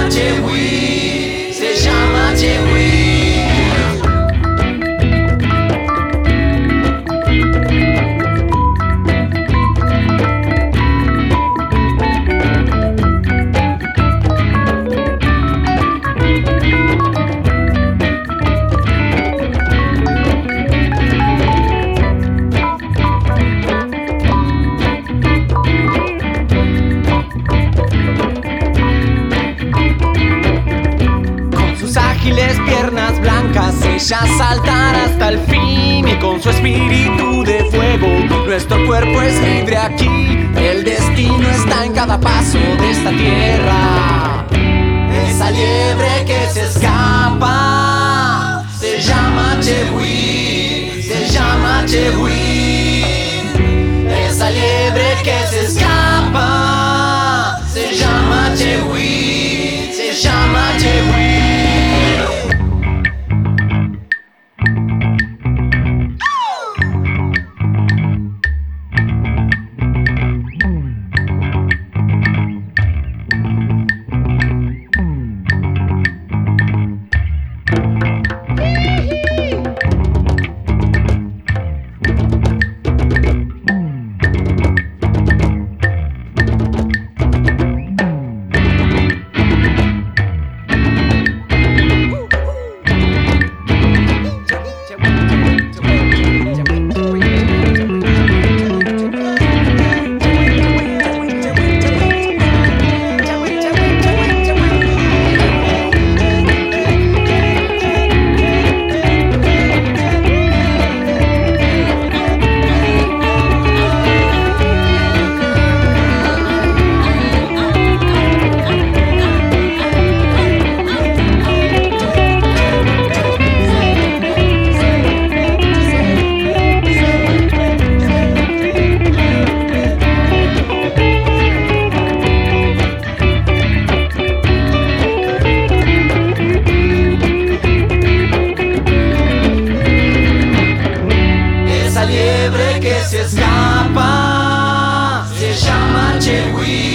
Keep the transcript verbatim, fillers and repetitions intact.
Chewy, se llama Chewy. Piernas blancas, ella saltará hasta el fin, y con su espíritu de fuego nuestro cuerpo es libre aquí. El destino está en cada paso de esta tierra. Esa liebre que se escapa se llama Chewy, se llama Chewy. Esa liebre que se escapa se llama Chewy, se llama Chewy. Que se escapa se llama Chewy.